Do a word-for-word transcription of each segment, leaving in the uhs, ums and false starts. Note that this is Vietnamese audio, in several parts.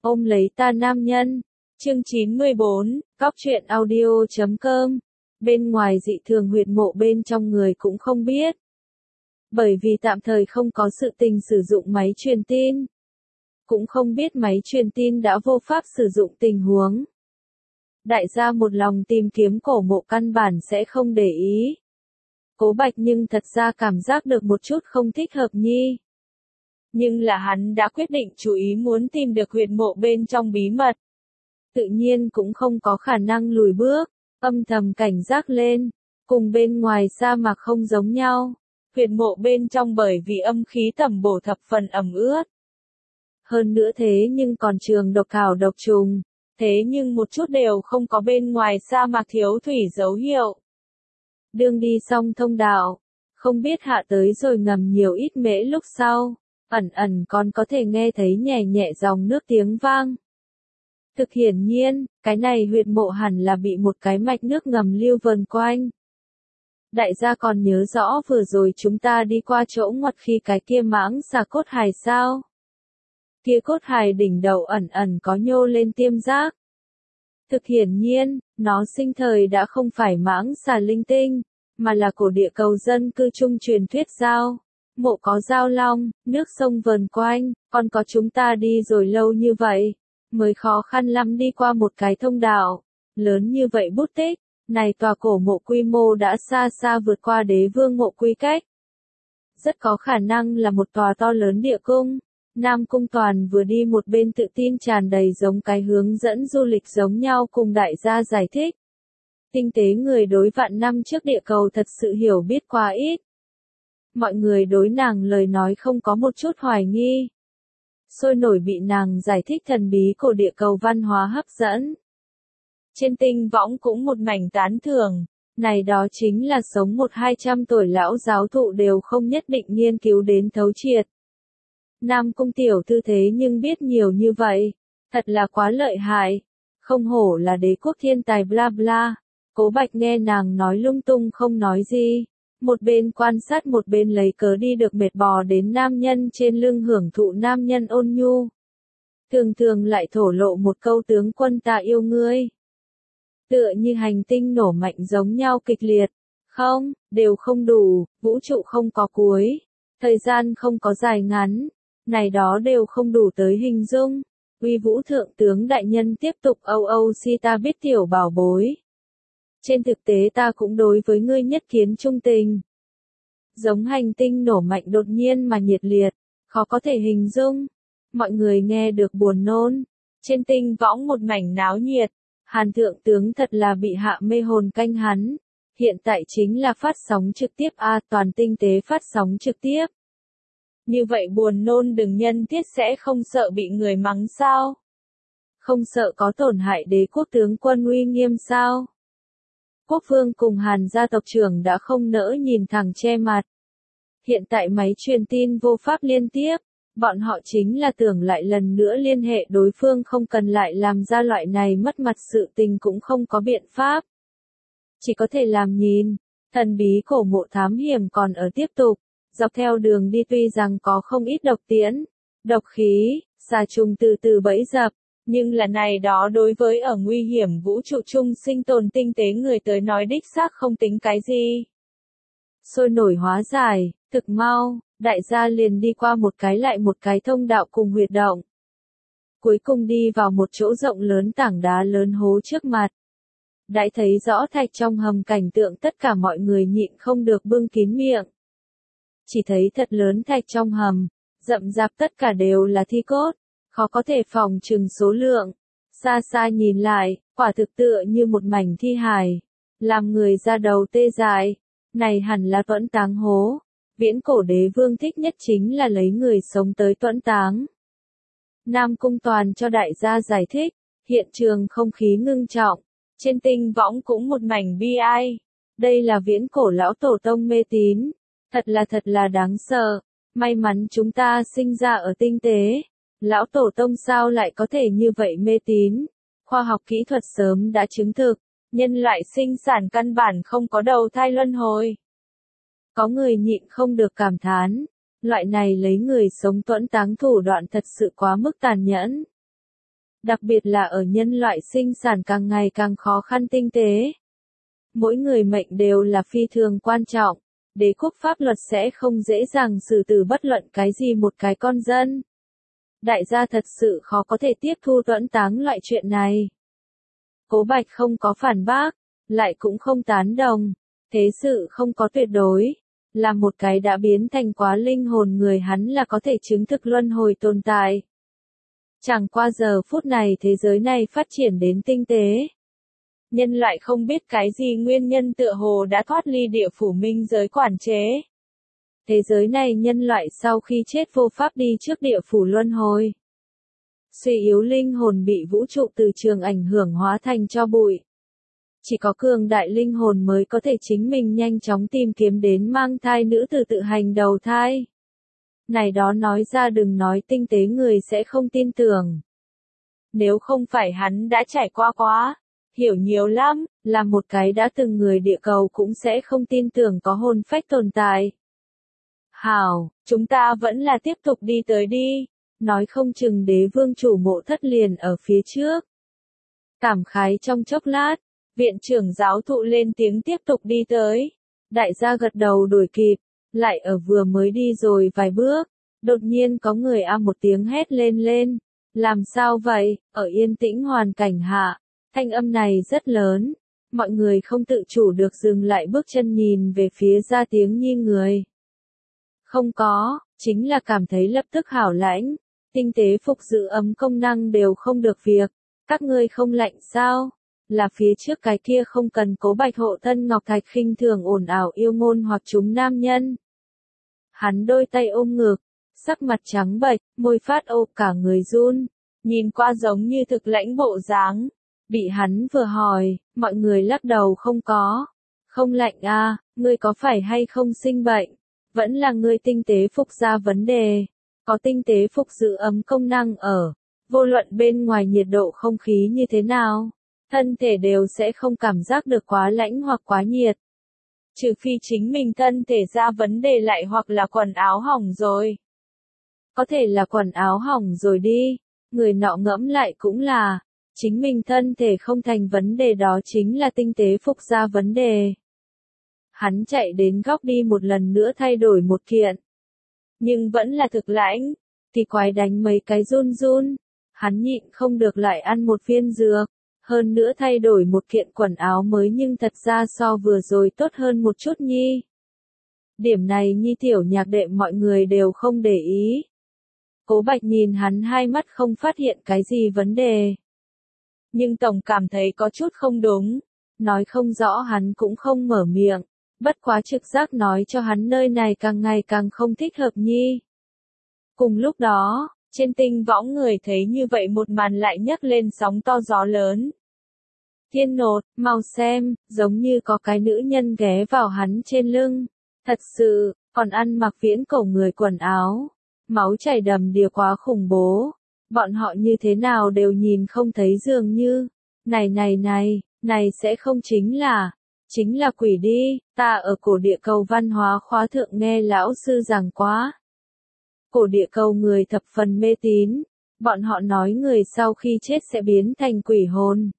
Ôm lấy ta nam nhân. Chương chín mươi bốn, cóc truyện audio chấm com. Bên ngoài dị thường huyệt mộ, bên trong người cũng không biết. Bởi vì tạm thời không có sự tình sử dụng máy truyền tin. Cũng không biết máy truyền tin đã vô pháp sử dụng tình huống. Đại gia một lòng tìm kiếm cổ mộ căn bản sẽ không để ý. Cố Bạch nhưng thật ra cảm giác được một chút không thích hợp nhi. Nhưng là hắn đã quyết định chú ý muốn tìm được huyệt mộ bên trong bí mật. Tự nhiên cũng không có khả năng lùi bước, âm thầm cảnh giác lên, cùng bên ngoài sa mạc không giống nhau. Huyệt mộ bên trong bởi vì âm khí tẩm bổ thập phần ẩm ướt. Hơn nữa thế nhưng còn trường độc thảo độc trùng, thế nhưng một chút đều không có bên ngoài sa mạc thiếu thủy dấu hiệu. Đương đi xong thông đạo, không biết hạ tới rồi ngầm nhiều ít mễ lúc sau, ẩn ẩn còn có thể nghe thấy nhẹ nhẹ dòng nước tiếng vang. Thực hiển nhiên, cái này huyệt mộ hẳn là bị một cái mạch nước ngầm lưu vần quanh. Đại gia còn nhớ rõ vừa rồi chúng ta đi qua chỗ ngoặt khi cái kia mãng xà cốt hài sao? Kia cốt hài đỉnh đầu ẩn ẩn có nhô lên tiêm giác. Thực hiển nhiên, nó sinh thời đã không phải mãng xà linh tinh, mà là cổ địa cầu dân cư chung truyền thuyết giao. Mộ có giao long, nước sông vờn quanh, còn có chúng ta đi rồi lâu như vậy, mới khó khăn lắm đi qua một cái thông đạo, lớn như vậy bút tích, này tòa cổ mộ quy mô đã xa xa vượt qua đế vương mộ quy cách. Rất có khả năng là một tòa to lớn địa cung. Nam Cung Toàn vừa đi một bên tự tin tràn đầy giống cái hướng dẫn du lịch giống nhau cùng đại gia giải thích. Tinh tế người đối vạn năm trước địa cầu thật sự hiểu biết quá ít. Mọi người đối nàng lời nói không có một chút hoài nghi. Sôi nổi bị nàng giải thích thần bí của địa cầu văn hóa hấp dẫn. Trên tinh võng cũng một mảnh tán thưởng, này đó chính là sống một hai trăm tuổi lão giáo thụ đều không nhất định nghiên cứu đến thấu triệt. Nam Cung tiểu thư thế nhưng biết nhiều như vậy, thật là quá lợi hại, không hổ là đế quốc thiên tài bla bla. Cố Bạch nghe nàng nói lung tung không nói gì, một bên quan sát một bên lấy cớ đi được mệt bò đến nam nhân trên lưng hưởng thụ nam nhân ôn nhu. Thường thường lại thổ lộ một câu tướng quân ta yêu ngươi. Tựa như hành tinh nổ mạnh giống nhau kịch liệt, không, đều không đủ, vũ trụ không có cuối, thời gian không có dài ngắn, này đó đều không đủ tới hình dung. Uy vũ thượng tướng đại nhân tiếp tục âu âu si ta biết tiểu bảo bối. Trên thực tế ta cũng đối với ngươi nhất kiến trung tình. Giống hành tinh nổ mạnh đột nhiên mà nhiệt liệt, khó có thể hình dung. Mọi người nghe được buồn nôn. Trên tinh võng một mảnh náo nhiệt. Hàn thượng tướng thật là bị hạ mê hồn canh hắn. Hiện tại chính là phát sóng trực tiếp a toàn tinh tế phát sóng trực tiếp. Như vậy buồn nôn đừng nhân thiết sẽ không sợ bị người mắng sao? Không sợ có tổn hại đế quốc tướng quân uy nghiêm sao? Quốc vương cùng Hàn gia tộc trưởng đã không nỡ nhìn thẳng che mặt. Hiện tại máy truyền tin vô pháp liên tiếp, bọn họ chính là tưởng lại lần nữa liên hệ đối phương không cần lại làm ra loại này mất mặt sự tình cũng không có biện pháp. Chỉ có thể làm nhìn, thần bí cổ mộ thám hiểm còn ở tiếp tục, dọc theo đường đi tuy rằng có không ít độc tiễn, độc khí, xà trùng từ từ bẫy dập. Nhưng là này đó đối với ở nguy hiểm vũ trụ chung sinh tồn tinh tế người tới nói đích xác không tính cái gì. Sôi nổi hóa giải, thực mau, đại gia liền đi qua một cái lại một cái thông đạo cùng huyệt động. Cuối cùng đi vào một chỗ rộng lớn tảng đá lớn hố trước mặt. Đã thấy rõ thạch trong hầm cảnh tượng tất cả mọi người nhịn không được bưng kín miệng. Chỉ thấy thật lớn thạch trong hầm, rậm rạp tất cả đều là thi cốt. Khó có thể phòng trừng số lượng. Xa xa nhìn lại, quả thực tựa như một mảnh thi hài. Làm người ra đầu tê dại. Này hẳn là tuẫn táng hố. Viễn cổ đế vương thích nhất chính là lấy người sống tới tuẫn táng. Nam Cung Toàn cho đại gia giải thích. Hiện trường không khí ngưng trọng. Trên tinh võng cũng một mảnh bi ai. Đây là viễn cổ lão tổ tông mê tín. Thật là thật là đáng sợ. May mắn chúng ta sinh ra ở tinh tế. Lão tổ tông sao lại có thể như vậy mê tín? Khoa học kỹ thuật sớm đã chứng thực, nhân loại sinh sản căn bản không có đầu thai luân hồi. Có người nhịn không được cảm thán, loại này lấy người sống tuẫn táng thủ đoạn thật sự quá mức tàn nhẫn. đặc biệt là ở nhân loại sinh sản càng ngày càng khó khăn tinh tế. Mỗi người mệnh đều là phi thường quan trọng, đế quốc pháp luật sẽ không dễ dàng xử tử bất luận cái gì một cái con dân. Đại gia thật sự khó có thể tiếp thu tuẫn táng loại chuyện này. Cố Bạch không có phản bác, lại cũng không tán đồng, thế sự không có tuyệt đối, là một cái đã biến thành quá linh hồn người hắn là có thể chứng thực luân hồi tồn tại. Chẳng qua giờ phút này thế giới này phát triển đến tinh tế. Nhân loại không biết cái gì nguyên nhân tựa hồ đã thoát ly địa phủ minh giới quản chế. Thế giới này nhân loại sau khi chết vô pháp đi trước địa phủ luân hồi. Suy yếu linh hồn bị vũ trụ từ trường ảnh hưởng hóa thành tro bụi. Chỉ có cường đại linh hồn mới có thể chính mình nhanh chóng tìm kiếm đến mang thai nữ tử tự hành đầu thai. Này đó nói ra đừng nói tinh tế người sẽ không tin tưởng. Nếu không phải hắn đã trải qua quá, hiểu nhiều lắm, là một cái đã từng người địa cầu cũng sẽ không tin tưởng có hồn phách tồn tại. Hảo, chúng ta vẫn là tiếp tục đi tới đi, nói không chừng đế vương chủ mộ thất liền ở phía trước. Cảm khái trong chốc lát, viện trưởng giáo thụ lên tiếng tiếp tục đi tới. Đại gia gật đầu đuổi kịp, lại ở vừa mới đi rồi vài bước, đột nhiên có người a một tiếng hét lên lên. Làm sao vậy, ở yên tĩnh hoàn cảnh hạ, thanh âm này rất lớn, mọi người không tự chủ được dừng lại bước chân nhìn về phía ra tiếng nhi người. Không có, chính là cảm thấy lập tức hảo lãnh, tinh tế phục giữ ấm công năng đều không được việc, các ngươi không lạnh sao? Là phía trước cái kia không cần Cố Bạch hộ thân ngọc thạch khinh thường ồn ào yêu ngôn hoặc chúng nam nhân. Hắn đôi tay ôm ngực, sắc mặt trắng bệch, môi phát ô cả người run, nhìn qua giống như thực lãnh bộ dáng. Bị hắn vừa hỏi, mọi người lắc đầu không có. Không lạnh à, ngươi có phải hay không sinh bệnh? Vẫn là ngươi tinh tế phục ra vấn đề. Có tinh tế phục giữ ấm công năng ở. Vô luận bên ngoài nhiệt độ không khí như thế nào, thân thể đều sẽ không cảm giác được quá lạnh hoặc quá nhiệt. Trừ phi chính mình thân thể ra vấn đề lại hoặc là quần áo hỏng rồi. Có thể là quần áo hỏng rồi đi, người nọ ngẫm lại cũng là, chính mình thân thể không thành vấn đề đó chính là tinh tế phục ra vấn đề. Hắn chạy đến góc đi một lần nữa thay đổi một kiện. Nhưng vẫn là thực lãnh, thì quái đánh mấy cái run run. Hắn nhịn không được lại ăn một viên dược, hơn nữa thay đổi một kiện quần áo mới nhưng thật ra so vừa rồi tốt hơn một chút nhi. Điểm này nhi tiểu nhạc đệm mọi người đều không để ý. Cố Bạch nhìn hắn hai mắt không phát hiện cái gì vấn đề. Nhưng tổng cảm thấy có chút không đúng, nói không rõ hắn cũng không mở miệng, bất quá trực giác nói cho hắn nơi này càng ngày càng không thích hợp nhi. Cùng lúc đó, trên tinh võng người thấy như vậy một màn lại nhấc lên sóng to gió lớn. Thiên nột, mau xem, giống như có cái nữ nhân ghé vào hắn trên lưng. Thật sự, còn ăn mặc viễn cổ người quần áo. Máu chảy đầm đìa quá khủng bố. Bọn họ như thế nào đều nhìn không thấy dường như. Này này này, này sẽ không chính là, chính là quỷ đi, ta ở cổ địa cầu văn hóa khóa thượng nghe lão sư giảng quá. Cổ địa cầu người thập phần mê tín, bọn họ nói người sau khi chết sẽ biến thành quỷ hồn.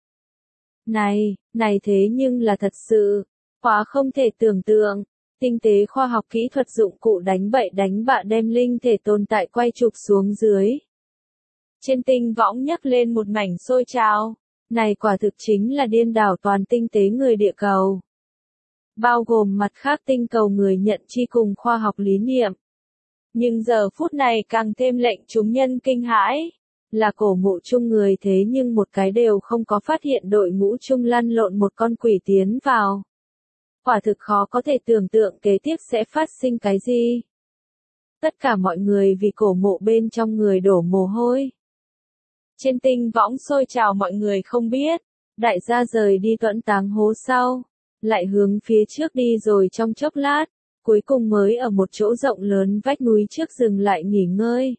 Này, này thế nhưng là thật sự, quá không thể tưởng tượng, tinh tế khoa học kỹ thuật dụng cụ đánh bậy đánh bạ đem linh thể tồn tại quay chụp xuống dưới. Trên tinh võng nhấc lên một mảnh sôi trào, này quả thực chính là điên đảo toàn tinh tế người địa cầu. Bao gồm mặt khác tinh cầu người nhận chi cùng khoa học lý niệm. Nhưng giờ phút này càng thêm lệnh chúng nhân kinh hãi, là cổ mộ chung người thế nhưng một cái đều không có phát hiện đội ngũ chung lăn lộn một con quỷ tiến vào. Quả thực khó có thể tưởng tượng kế tiếp sẽ phát sinh cái gì. Tất cả mọi người vì cổ mộ bên trong người đổ mồ hôi. Trên tinh võng sôi trào mọi người không biết, đại gia rời đi tuẫn táng hố sau, lại hướng phía trước đi rồi trong chốc lát, cuối cùng mới ở một chỗ rộng lớn vách núi trước dừng lại nghỉ ngơi.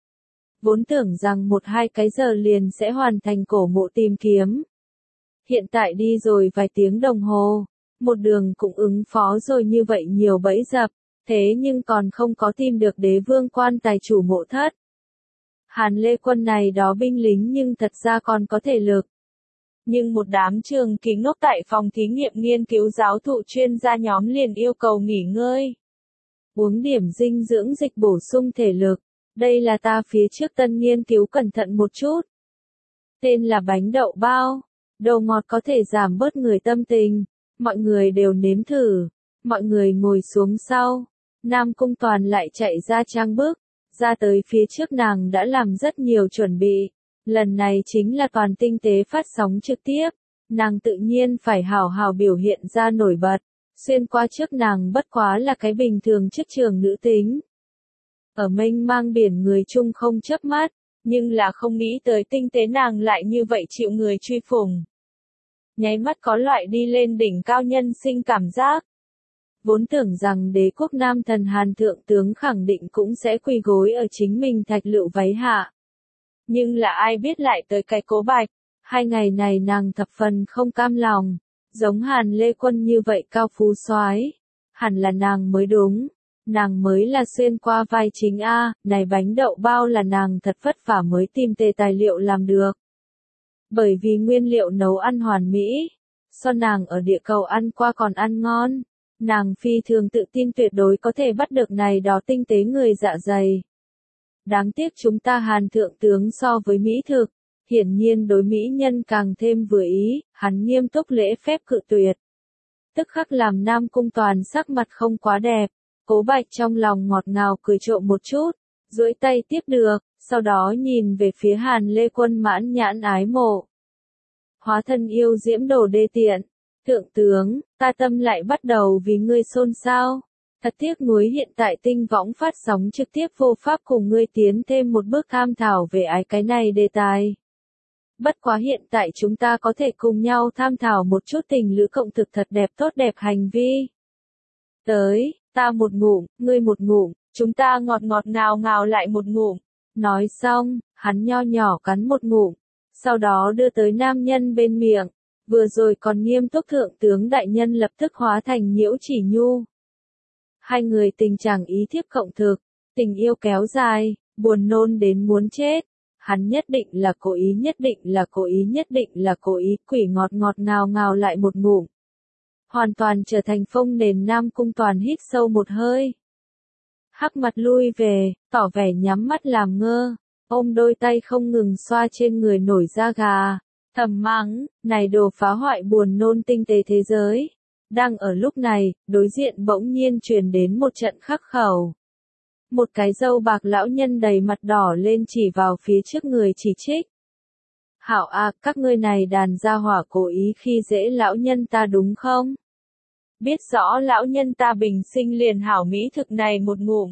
Vốn tưởng rằng một hai cái giờ liền sẽ hoàn thành cổ mộ tìm kiếm. Hiện tại đi rồi vài tiếng đồng hồ, một đường cũng ứng phó rồi như vậy nhiều bẫy dập, thế nhưng còn không có tìm được đế vương quan tài chủ mộ thất. Hàn Lê Quân này đó binh lính nhưng thật ra còn có thể lực. Nhưng một đám trường kính ngốc tại phòng thí nghiệm nghiên cứu giáo thụ chuyên gia nhóm liền yêu cầu nghỉ ngơi. Uống điểm dinh dưỡng dịch bổ sung thể lực. Đây là ta phía trước tân nghiên cứu cẩn thận một chút. Tên là bánh đậu bao. Đồ ngọt có thể giảm bớt người tâm tình. Mọi người đều nếm thử. Mọi người ngồi xuống sau. Nam Cung Toàn lại chạy ra trang bức. Ra tới phía trước nàng đã làm rất nhiều chuẩn bị. Lần này chính là toàn tinh tế phát sóng trực tiếp. Nàng tự nhiên phải hào hào biểu hiện ra nổi bật. Xuyên qua trước nàng bất quá là cái bình thường chức trường nữ tính. Ở mênh mang biển người chung không chớp mắt. Nhưng là không nghĩ tới tinh tế nàng lại như vậy chịu người truy phùng. Nháy mắt có loại đi lên đỉnh cao nhân sinh cảm giác. Vốn tưởng rằng đế quốc nam thần Hàn thượng tướng khẳng định cũng sẽ quỳ gối ở chính mình thạch lựu váy hạ. Nhưng là ai biết lại tới cái Cố Bạch. Hai ngày này nàng thập phần không cam lòng. Giống Hàn Lê Quân như vậy cao phú soái, hẳn là nàng mới đúng. Nàng mới là xuyên qua vai chính A, này bánh đậu bao là nàng thật vất vả mới tìm tề tài liệu làm được. Bởi vì nguyên liệu nấu ăn hoàn mỹ, so nàng ở địa cầu ăn qua còn ăn ngon. Nàng phi thường tự tin tuyệt đối có thể bắt được này đó tinh tế người dạ dày. Đáng tiếc chúng ta Hàn thượng tướng so với mỹ thực, hiển nhiên đối mỹ nhân càng thêm vừa ý, hắn nghiêm túc lễ phép cự tuyệt. Tức khắc làm Nam Cung Toàn sắc mặt không quá đẹp, Cố Bạch trong lòng ngọt ngào cười trộm một chút, duỗi tay tiếp được, sau đó nhìn về phía Hàn Lê Quân mãn nhãn ái mộ. Hóa thân yêu diễm đồ đê tiện, thượng tướng, ta tâm lại bắt đầu vì ngươi xôn xao. Thật tiếc nuối hiện tại tinh võng phát sóng trực tiếp vô pháp cùng ngươi tiến thêm một bước tham thảo về ái cái này đề tài. Bất quá hiện tại chúng ta có thể cùng nhau tham thảo một chút tình lữ cộng thực thật đẹp tốt đẹp hành vi. Tới, ta một ngụm, ngươi một ngụm, chúng ta ngọt ngọt ngào ngào lại một ngụm. Nói xong, hắn nho nhỏ cắn một ngụm, sau đó đưa tới nam nhân bên miệng. Vừa rồi còn nghiêm túc thượng tướng đại nhân lập tức hóa thành nhiễu chỉ nhu. Hai người tình trạng ý thiếp cộng thực, tình yêu kéo dài, buồn nôn đến muốn chết. Hắn nhất định là cố ý, nhất định là cố ý, nhất định là cố ý, quỷ ngọt ngọt ngào ngào lại một ngụm. Hoàn toàn trở thành phông nền. Nam Cung Toàn hít sâu một hơi. Hắc mặt lui về, tỏ vẻ nhắm mắt làm ngơ, ôm đôi tay không ngừng xoa trên người nổi da gà. Thầm mắng, này đồ phá hoại buồn nôn tinh tế thế giới. Đang ở lúc này, đối diện bỗng nhiên truyền đến một trận khắc khẩu. Một cái râu bạc lão nhân đầy mặt đỏ lên chỉ vào phía trước người chỉ trích. Hảo à, các ngươi này đàn gia hỏa cố ý khi dễ lão nhân ta đúng không? Biết rõ lão nhân ta bình sinh liền hảo mỹ thực này một ngụm.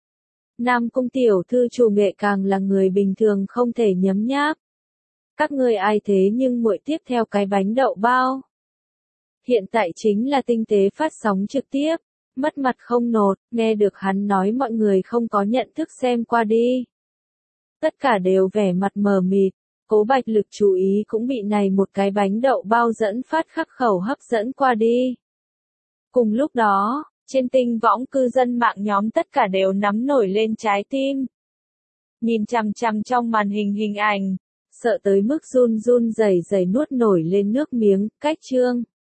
Nam Cung tiểu thư chủ nghệ càng là người bình thường không thể nhấm nháp. Các ngươi ai thế nhưng muội tiếp theo cái bánh đậu bao. Hiện tại chính là tinh tế phát sóng trực tiếp. Mất mặt không nột, nghe được hắn nói mọi người không có nhận thức xem qua đi. Tất cả đều vẻ mặt mờ mịt, Cố Bạch lực chú ý cũng bị này một cái bánh đậu bao dẫn phát khắc khẩu hấp dẫn qua đi. Cùng lúc đó, trên tinh võng cư dân mạng nhóm tất cả đều nắm nổi lên trái tim. Nhìn chằm chằm trong màn hình hình ảnh, sợ tới mức run run rẩy rẩy nuốt nổi lên nước miếng, cách chương.